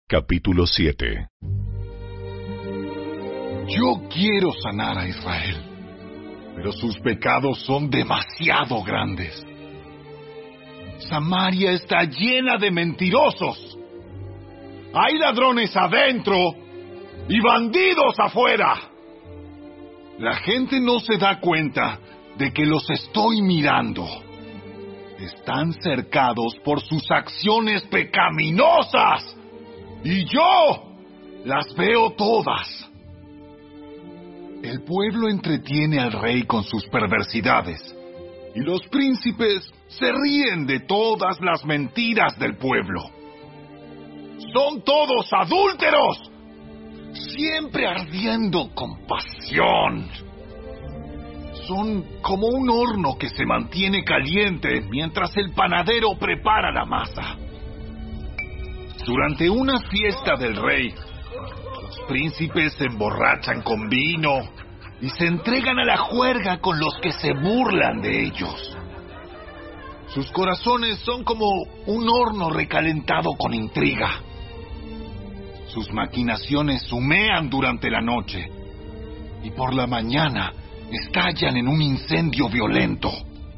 Capítulo 7. Yo quiero sanar a Israel, pero sus pecados son demasiado grandes. Samaria está llena de mentirosos. Hay ladrones adentro y bandidos afuera. La gente no se da cuenta de que los estoy mirando. Están cercados por sus acciones pecaminosas. Y yo las veo todas. El pueblo entretiene al rey con sus perversidades, y los príncipes se ríen de todas las mentiras del pueblo. Son todos adúlteros, siempre ardiendo con pasión. Son como un horno que se mantiene caliente mientras el panadero prepara la masa. Durante una fiesta del rey, los príncipes se emborrachan con vino y se entregan a la juerga con los que se burlan de ellos. Sus corazones son como un horno recalentado con intriga. Sus maquinaciones humean durante la noche y por la mañana estallan en un incendio violento.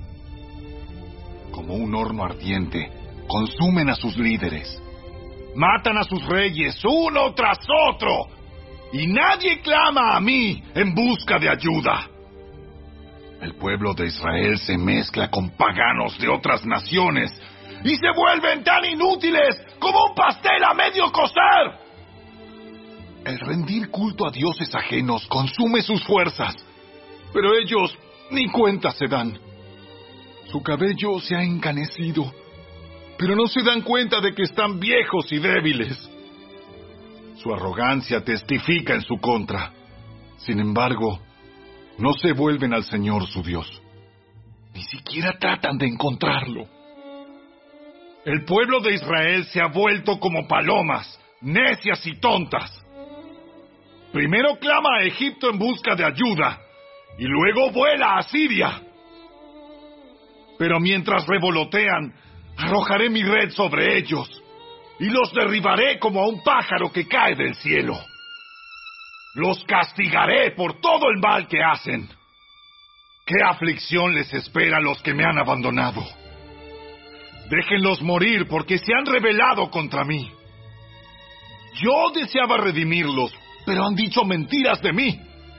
Como un horno ardiente, consumen a sus líderes. Matan a sus reyes uno tras otro, y nadie clama a mí en busca de ayuda. El pueblo de Israel se mezcla con paganos de otras naciones y se vuelven tan inútiles como un pastel a medio cocer. El rendir culto a dioses ajenos consume sus fuerzas, pero ellos ni cuenta se dan. Su cabello se ha encanecido, pero no se dan cuenta de que están viejos y débiles. Su arrogancia testifica en su contra. Sin embargo, no se vuelven al Señor su Dios. Ni siquiera tratan de encontrarlo. El pueblo de Israel se ha vuelto como palomas, necias y tontas. Primero clama a Egipto en busca de ayuda, y luego vuela a Siria. Pero mientras revolotean, arrojaré mi red sobre ellos y los derribaré como a un pájaro que cae del cielo. Los castigaré por todo el mal que hacen. ¿Qué aflicción les espera a los que me han abandonado? Déjenlos morir porque se han rebelado contra mí. Yo deseaba redimirlos, pero han dicho mentiras de mí.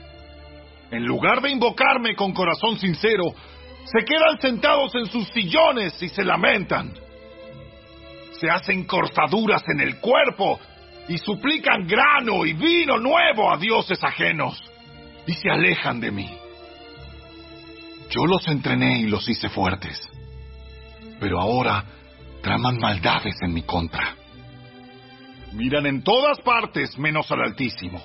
En lugar de invocarme con corazón sincero, se quedan sentados en sus sillones y se lamentan. Se hacen cortaduras en el cuerpo y suplican grano y vino nuevo a dioses ajenos y se alejan de mí. Yo los entrené y los hice fuertes, pero ahora traman maldades en mi contra. Miran en todas partes menos al Altísimo.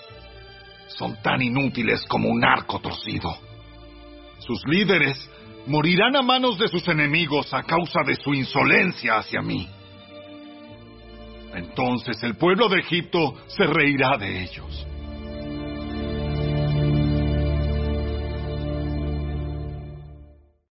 Son tan inútiles como un arco torcido. Sus líderes morirán a manos de sus enemigos a causa de su insolencia hacia mí. Entonces el pueblo de Egipto se reirá de ellos.